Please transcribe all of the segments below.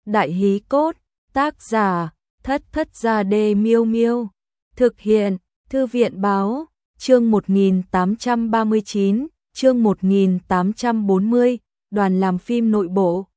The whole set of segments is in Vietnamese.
Đại hí cốt, tác giả, Thất Thất Gia Đê Miêu Miêu. Thực hiện, Thư viện báo, chương 1839, chương 1840, đoàn làm phim nội bộ.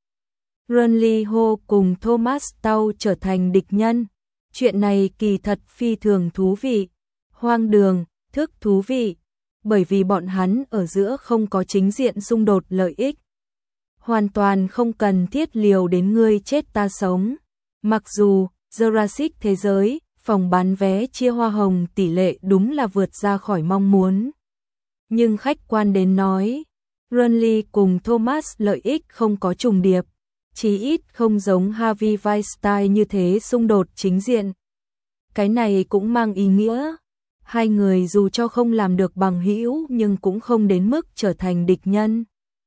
Ronnie Ho cùng Thomas Tao trở thành địch nhân. Chuyện này kỳ thật phi thường thú vị, hoang đường, thức thú vị, bởi vì bọn hắn ở giữa không có chính diện xung đột lợi ích. Hoàn toàn không cần thiết liều đến ngươi chết ta sống. Mặc dù Jurassic thế giới, phòng bán vé chia hoa hồng tỷ lệ đúng là vượt ra khỏi mong muốn. Nhưng khách quan đến nói, Ronnie cùng Thomas lợi ích không có trùng điệp, chí ít không giống Harvey Weinstein như thế xung đột chính diện. Cái này cũng mang ý nghĩa, hai người dù cho không làm được bằng hữu nhưng cũng không đến mức trở thành địch nhân.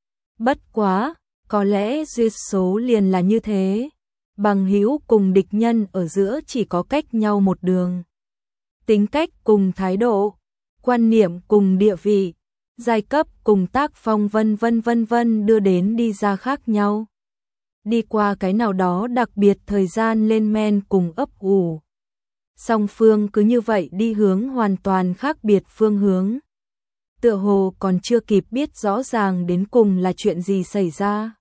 Bất quá, có lẽ duyên số liền là như thế. Bằng hữu cùng địch nhân ở giữa chỉ có cách nhau một đường. Tính cách cùng thái độ, quan niệm cùng địa vị, giai cấp cùng tác phong vân vân đưa đến đi ra khác nhau. Đi qua cái nào đó đặc biệt thời gian lên men cùng ấp ủ. Song phương cứ như vậy đi hướng hoàn toàn khác biệt phương hướng. Tựa hồ còn chưa kịp biết rõ ràng đến cùng là chuyện gì xảy ra.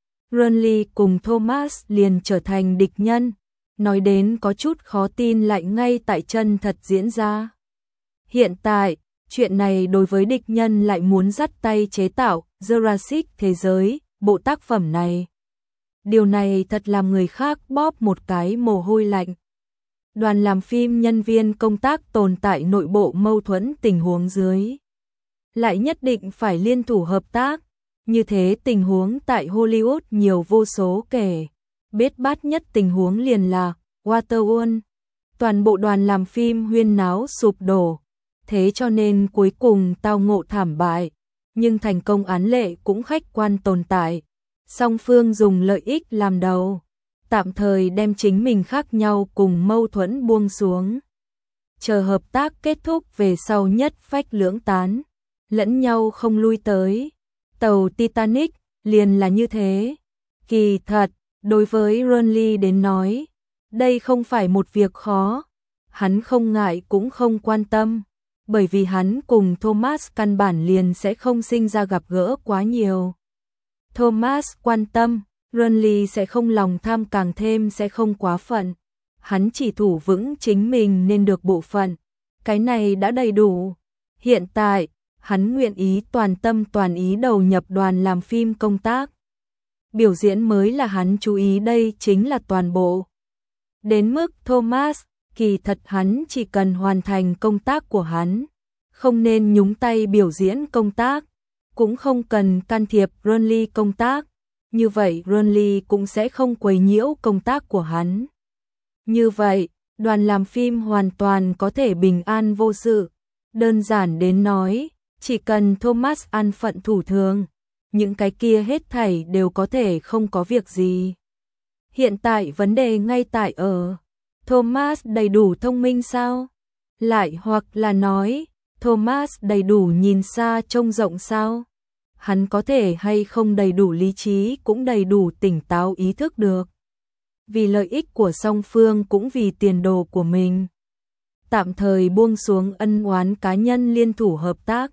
Ronnie cùng Thomas liền trở thành địch nhân, nói đến có chút khó tin lại ngay tại chân thật diễn ra. Hiện tại, chuyện này đối với địch nhân lại muốn dắt tay chế tạo Jurassic thế giới, bộ tác phẩm này. Điều này thật làm người khác bóp một cái mồ hôi lạnh. Đoàn làm phim nhân viên công tác tồn tại nội bộ mâu thuẫn tình huống dưới. Lại nhất định phải liên thủ hợp tác. Như thế tình huống tại Hollywood nhiều vô số kể. Bết bát nhất tình huống liền là Waterworld. Toàn bộ đoàn làm phim huyên náo sụp đổ. Thế cho nên cuối cùng tao ngộ thảm bại. Nhưng thành công án lệ cũng khách quan tồn tại. Song phương dùng lợi ích làm đầu. Tạm thời đem chính mình khác nhau cùng mâu thuẫn buông xuống. Chờ hợp tác kết thúc về sau nhất phách lưỡng tán. Lẫn nhau không lui tới. Tàu Titanic liền là như thế. Kỳ thật, đối với Ronnie đến nói, đây không phải một việc khó. Hắn không ngại cũng không quan tâm, bởi vì hắn cùng Thomas căn bản liền sẽ không sinh ra gặp gỡ quá nhiều. Thomas quan tâm, Ronnie sẽ không lòng tham càng thêm sẽ không quá phận. Hắn chỉ thủ vững chính mình nên được bộ phận. Cái này đã đầy đủ. Hiện tại, hắn nguyện ý toàn tâm toàn ý đầu nhập đoàn làm phim công tác. Biểu diễn mới là hắn chú ý, đây chính là toàn bộ. Đến mức Thomas, kỳ thật hắn chỉ cần hoàn thành công tác của hắn, không nên nhúng tay biểu diễn công tác, cũng không cần can thiệp Ronnie công tác, như vậy Ronnie cũng sẽ không quấy nhiễu công tác của hắn. Như vậy, đoàn làm phim hoàn toàn có thể bình an vô sự. Đơn giản đến nói, chỉ cần Thomas an phận thủ thường, những cái kia hết thảy đều có thể không có việc gì. Hiện tại vấn đề ngay tại ở, Thomas đầy đủ thông minh sao? Lại hoặc là nói, Thomas đầy đủ nhìn xa trông rộng sao? Hắn có thể hay không đầy đủ lý trí cũng đầy đủ tỉnh táo ý thức được. Vì lợi ích của song phương cũng vì tiền đồ của mình. Tạm thời buông xuống ân oán cá nhân liên thủ hợp tác.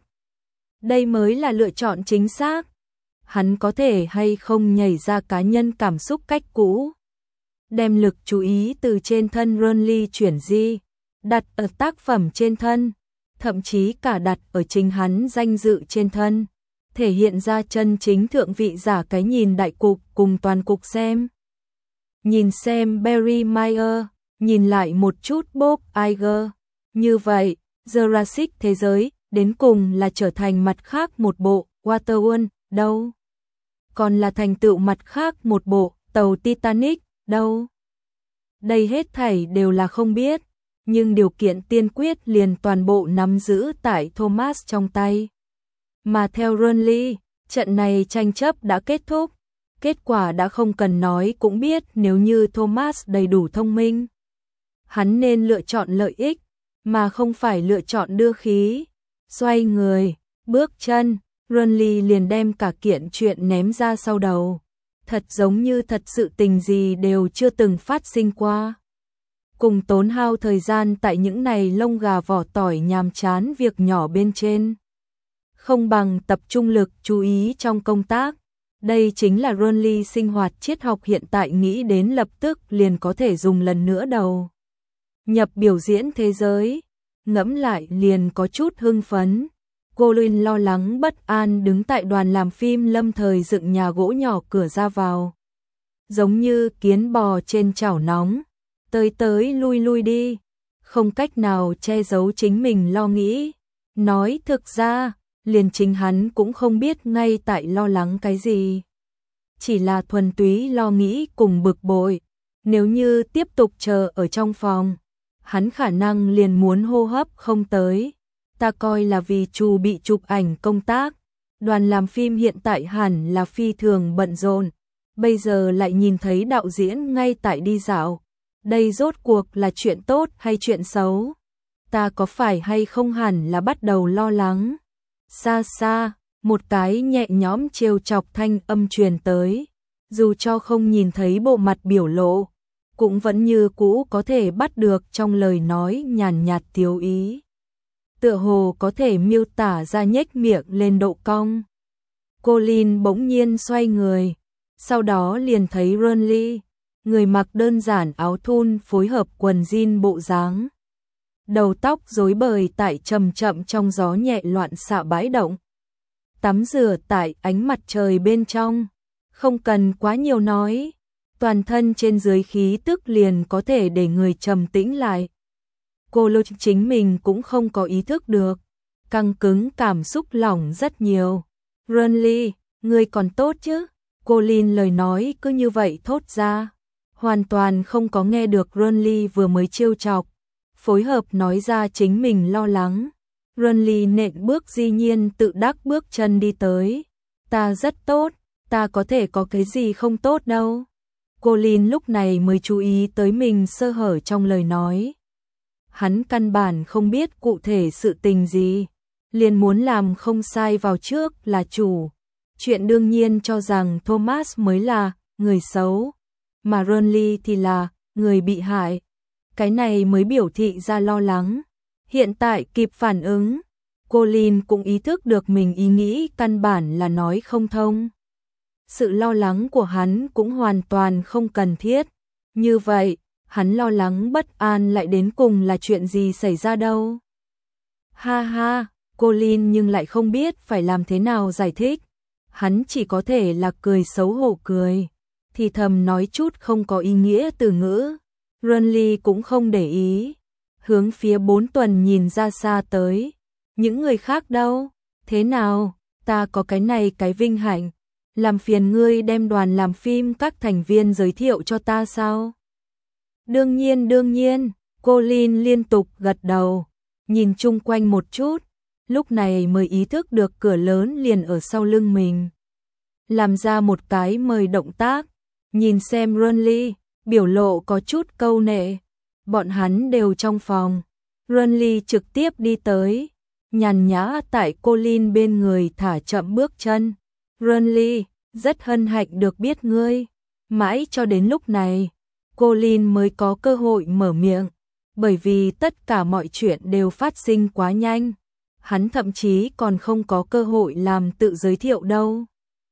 Đây mới là lựa chọn chính xác. Hắn có thể hay không nhảy ra cá nhân cảm xúc cách cũ. Đem lực chú ý từ trên thân Ronnie chuyển di, đặt ở tác phẩm trên thân, thậm chí cả đặt ở chính hắn danh dự trên thân, thể hiện ra chân chính thượng vị giả cái nhìn đại cục cùng toàn cục xem. Nhìn xem Barry Meyer, nhìn lại một chút Bob Iger. Như vậy, Jurassic thế giới đến cùng là trở thành mặt khác một bộ Waterworld đâu? Còn là thành tựu mặt khác một bộ tàu Titanic đâu? Đây hết thảy đều là không biết, nhưng điều kiện tiên quyết liền toàn bộ nắm giữ tại Thomas trong tay. Mà theo Ronnie, trận này tranh chấp đã kết thúc, kết quả đã không cần nói cũng biết, nếu như Thomas đầy đủ thông minh, hắn nên lựa chọn lợi ích, mà không phải lựa chọn đưa khí. Xoay người, bước chân, Ronnie liền đem cả kiện chuyện ném ra sau đầu. thật giống như thật sự tình gì đều chưa từng phát sinh qua. Cùng tốn hao thời gian tại những này lông gà vỏ tỏi nhàm chán việc nhỏ bên trên. Không bằng tập trung lực chú ý trong công tác. Đây chính là Runly sinh hoạt triết học hiện tại nghĩ đến lập tức liền có thể dùng lần nữa đầu. Nhập biểu diễn thế giới, ngẫm lại liền có chút hưng phấn. Cô Linh lo lắng bất an đứng tại đoàn làm phim lâm thời dựng nhà gỗ nhỏ cửa ra vào. Giống như kiến bò trên chảo nóng, tới tới lui lui đi, không cách nào che giấu chính mình lo nghĩ. Nói thực ra, liền chính hắn cũng không biết ngay tại lo lắng cái gì. Chỉ là thuần túy lo nghĩ cùng bực bội. Nếu như tiếp tục chờ ở trong phòng, hắn khả năng liền muốn hô hấp không tới. Ta coi là vì Chu bị chụp ảnh công tác, đoàn làm phim hiện tại hẳn là phi thường bận rộn, bây giờ lại nhìn thấy đạo diễn ngay tại đi dạo. Đây rốt cuộc là chuyện tốt hay chuyện xấu? Ta có phải hay không hẳn là bắt đầu lo lắng? Xa xa, một cái nhẹ nhõm trêu chọc thanh âm truyền tới, dù cho không nhìn thấy bộ mặt biểu lộ, cũng vẫn như cũ có thể bắt được trong lời nói nhàn nhạt tiếu ý. Tựa hồ có thể miêu tả ra nhếch miệng lên độ cong. Cô Lin bỗng nhiên xoay người, sau đó liền thấy Runly, người mặc đơn giản áo thun phối hợp quần jean bộ dáng. Đầu tóc rối bời tại chậm chậm trong gió nhẹ loạn xạ bãi động. Tắm rửa tại ánh mặt trời bên trong, không cần quá nhiều nói, toàn thân trên dưới khí tức liền có thể để người trầm tĩnh lại. Cô Lô chính mình cũng không có ý thức được, căng cứng cảm xúc lỏng rất nhiều. Runly, ngươi còn tốt chứ? Cô Lin lời nói cứ như vậy thốt ra, hoàn toàn không có nghe được Runly vừa mới trêu chọc, phối hợp nói ra chính mình lo lắng. Runly nện bước di nhiên tự đắc bước chân đi tới. Ta rất tốt, ta có thể có cái gì không tốt đâu. Cô Lin lúc này mới chú ý tới mình sơ hở trong lời nói. Hắn căn bản không biết cụ thể sự tình gì, liền muốn làm không sai vào trước là chủ. Chuyện đương nhiên cho rằng Thomas mới là người xấu, mà Runly thì là người bị hại. Cái này mới biểu thị ra lo lắng. Hiện tại kịp phản ứng, cô Lin cũng ý thức được mình ý nghĩ căn bản là nói không thông. Sự lo lắng của hắn cũng hoàn toàn không cần thiết. Như vậy, hắn lo lắng bất an lại đến cùng là chuyện gì xảy ra đâu. Ha ha, cô Lin nhưng lại không biết phải làm thế nào giải thích. Hắn chỉ có thể là cười xấu hổ cười, thì thầm nói chút không có ý nghĩa từ ngữ. Runly cũng không để ý, hướng phía 4 tuần nhìn ra xa tới. Những người khác đâu? Thế nào? Ta có cái này cái vinh hạnh. Làm phiền ngươi đem đoàn làm phim các thành viên giới thiệu cho ta sao? Đương nhiên, cô Lin liên tục gật đầu, nhìn chung quanh một chút, lúc này mới ý thức được cửa lớn liền ở sau lưng mình. Làm ra một cái mời động tác, nhìn xem Runly, biểu lộ có chút câu nệ. Bọn hắn đều trong phòng, Runly trực tiếp đi tới, nhàn nhã tại cô Lin bên người thả chậm bước chân. Runly, rất hân hạnh được biết ngươi. Mãi cho đến lúc này, cô Lin mới có cơ hội mở miệng, bởi vì tất cả mọi chuyện đều phát sinh quá nhanh. Hắn thậm chí còn không có cơ hội làm tự giới thiệu đâu.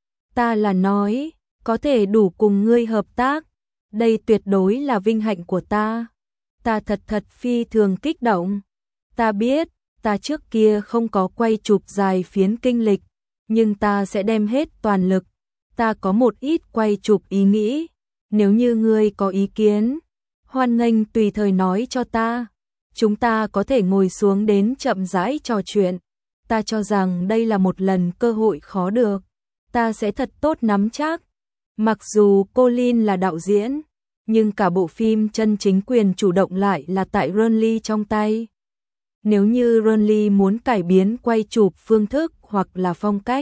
Ta là nói, có thể đủ cùng ngươi hợp tác, đây tuyệt đối là vinh hạnh của ta. Ta thật phi thường kích động. Ta biết, ta trước kia không có quay chụp dài phiến kinh lịch, nhưng ta sẽ đem hết toàn lực. Ta có một ít quay chụp ý nghĩ, nếu như ngươi có ý kiến, hoan nghênh tùy thời nói cho ta. Chúng ta có thể ngồi xuống đến chậm rãi trò chuyện. Ta cho rằng đây là một lần cơ hội khó được. Ta sẽ thật tốt nắm chắc. Mặc dù cô Lin là đạo diễn, nhưng cả bộ phim chân chính quyền chủ động lại là tại Runly trong tay. Nếu như Runly muốn cải biến quay chụp phương thức hoặc là phong cách,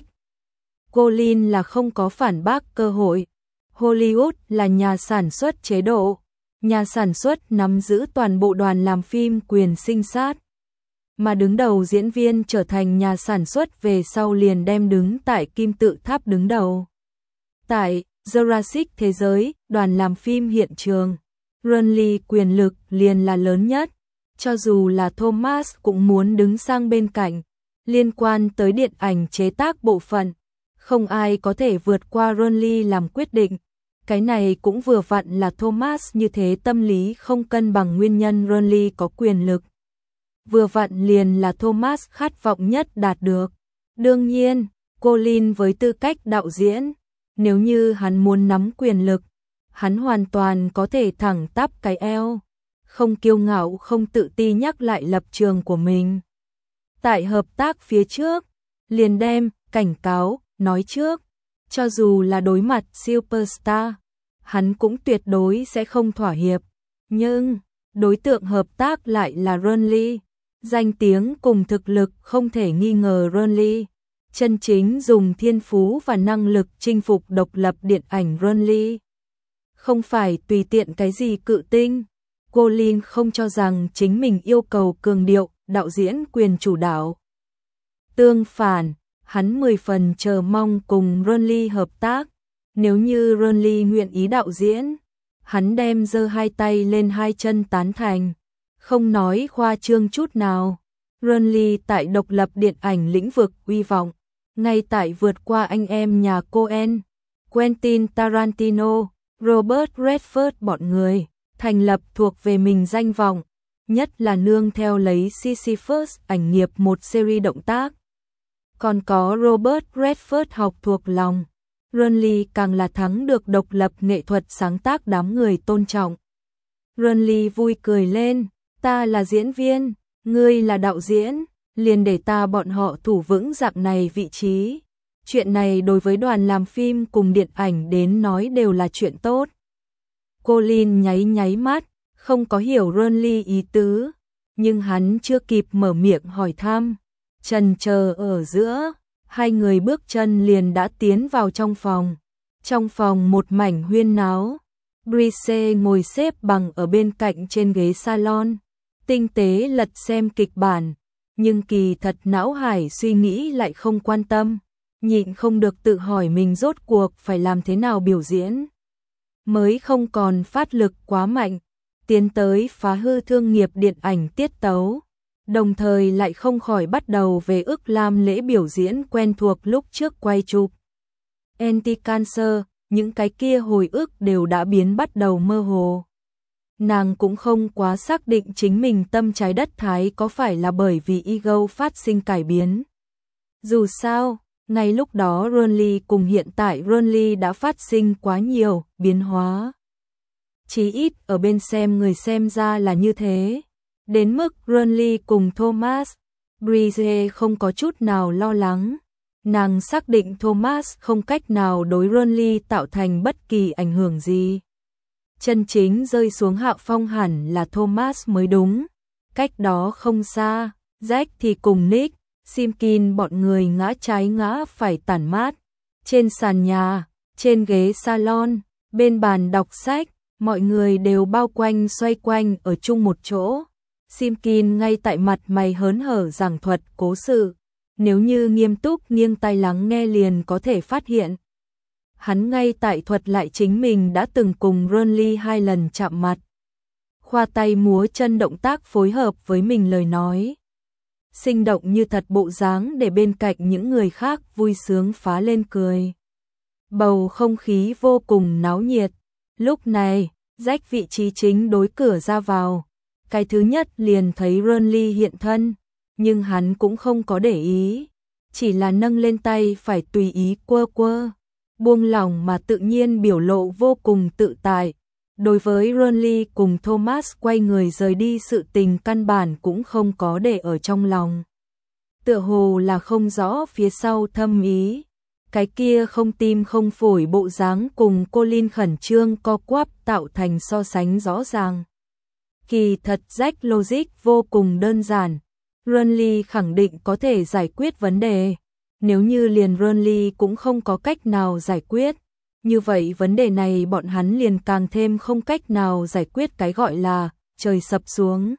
cô Lin là không có phản bác cơ hội. Hollywood là nhà sản xuất chế độ, nhà sản xuất nắm giữ toàn bộ đoàn làm phim quyền sinh sát, mà đứng đầu diễn viên trở thành nhà sản xuất về sau liền đem đứng tại kim tự tháp đứng đầu. Tại Jurassic thế giới, đoàn làm phim hiện trường. Ronly quyền lực liền là lớn nhất, cho dù là Thomas cũng muốn đứng sang bên cạnh. Liên quan tới điện ảnh chế tác bộ phận, không ai có thể vượt qua Ronly làm quyết định. Cái này cũng vừa vặn là Thomas như thế tâm lý không cân bằng nguyên nhân Ronly có quyền lực. Vừa vặn liền là Thomas khát vọng nhất đạt được. Đương nhiên, Colin với tư cách đạo diễn, nếu như hắn muốn nắm quyền lực, hắn hoàn toàn có thể thẳng tắp cái eo, không kiêu ngạo không tự ti nhắc lại lập trường của mình. Tại hợp tác phía trước, liền đem, cảnh cáo, nói trước, cho dù là đối mặt superstar, hắn cũng tuyệt đối sẽ không thỏa hiệp. Nhưng, đối tượng hợp tác lại là Ronly, danh tiếng cùng thực lực không thể nghi ngờ Ronly. Chân chính dùng thiên phú và năng lực chinh phục độc lập điện ảnh Ronly. Không phải tùy tiện cái gì cự tinh. Colin không cho rằng chính mình yêu cầu cường điệu, đạo diễn quyền chủ đạo. Tương phản, hắn 10 phần chờ mong cùng Ronly hợp tác. Nếu như Ronly nguyện ý đạo diễn, hắn đem giơ hai tay lên hai chân tán thành. Không nói khoa trương chút nào. Ronly tại độc lập điện ảnh lĩnh vực uy vọng, ngay tại vượt qua anh em nhà Coen, Quentin Tarantino, Robert Redford bọn người, thành lập thuộc về mình danh vọng, nhất là nương theo lấy Sisyphus ảnh nghiệp một series động tác. Còn có Robert Redford học thuộc lòng, Ronly càng là thắng được độc lập nghệ thuật sáng tác đám người tôn trọng. Ronly vui cười lên, ta là diễn viên, ngươi là đạo diễn, liền để ta bọn họ thủ vững dạng này vị trí. Chuyện này đối với đoàn làm phim cùng điện ảnh đến nói đều là chuyện tốt. Colin nháy nháy mắt, không có hiểu Ronly ý tứ, nhưng hắn chưa kịp mở miệng hỏi thăm. Chần chờ ở giữa, hai người bước chân liền đã tiến vào trong phòng. Trong phòng một mảnh huyên náo, Brice ngồi xếp bằng ở bên cạnh trên ghế salon, tinh tế lật xem kịch bản, nhưng kỳ thật não hải suy nghĩ lại không quan tâm, nhịn không được tự hỏi mình rốt cuộc phải làm thế nào biểu diễn. Mới không còn phát lực quá mạnh, tiến tới phá hư thương nghiệp điện ảnh tiết tấu, đồng thời lại không khỏi bắt đầu về ức lam lễ biểu diễn quen thuộc lúc trước quay chụp. Anti-cancer, những cái kia hồi ức đều đã biến bắt đầu mơ hồ. Nàng cũng không quá xác định chính mình tâm trái đất thái có phải là bởi vì ego phát sinh cải biến. Dù sao, ngay lúc đó Ronly cùng hiện tại Ronly đã phát sinh quá nhiều biến hóa. Chí ít ở bên xem người xem ra là như thế. Đến mức Ronly cùng Thomas, Brice không có chút nào lo lắng. Nàng xác định Thomas không cách nào đối Ronly tạo thành bất kỳ ảnh hưởng gì. Chân chính rơi xuống hạ phong hẳn là Thomas mới đúng. Cách đó không xa, Jack thì cùng Nick, Simkin bọn người ngã trái ngã phải tản mát. Trên sàn nhà, trên ghế salon, bên bàn đọc sách, mọi người đều bao quanh xoay quanh ở chung một chỗ. Simkin ngay tại mặt mày hớn hở giảng thuật cố sự. Nếu như nghiêm túc nghiêng tai lắng nghe liền có thể phát hiện. Hắn ngay tại thuật lại chính mình đã từng cùng Ronly 2 lần chạm mặt. Khoa tay múa chân động tác phối hợp với mình lời nói. Sinh động như thật bộ dáng để bên cạnh những người khác vui sướng phá lên cười. Bầu không khí vô cùng náo nhiệt. Lúc này, Jack vị trí chính đối cửa ra vào. Cái thứ nhất liền thấy Ronly hiện thân, nhưng hắn cũng không có để ý. Chỉ là nâng lên tay phải tùy ý quơ quơ. Buông lòng mà tự nhiên biểu lộ vô cùng tự tại. Đối với Ronly cùng Thomas quay người rời đi sự tình căn bản cũng không có để ở trong lòng. Tựa hồ là không rõ phía sau thâm ý. Cái kia không tim không phổi bộ dáng cùng Colin khẩn trương co quắp tạo thành so sánh rõ ràng. Kỳ thật Jack logic vô cùng đơn giản. Ronly khẳng định có thể giải quyết vấn đề. Nếu như liền Ronly cũng không có cách nào giải quyết, như vậy vấn đề này bọn hắn liền càng thêm không cách nào giải quyết, cái gọi là trời sập xuống.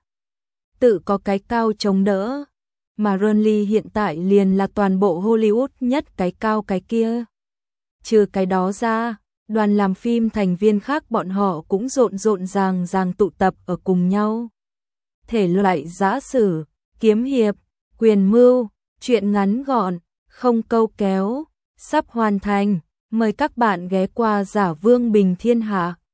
Tự có cái cao chống đỡ, mà Ronly hiện tại liền là toàn bộ Hollywood nhất cái cao cái kia. Trừ cái đó ra, Đoàn làm phim thành viên khác bọn họ cũng rộn ràng tụ tập ở cùng nhau. Thể loại giã sử, kiếm hiệp, quyền mưu, truyện ngắn gọn, không câu kéo, sắp hoàn thành. Mời các bạn ghé qua Giả Vương Bình Thiên Hạ.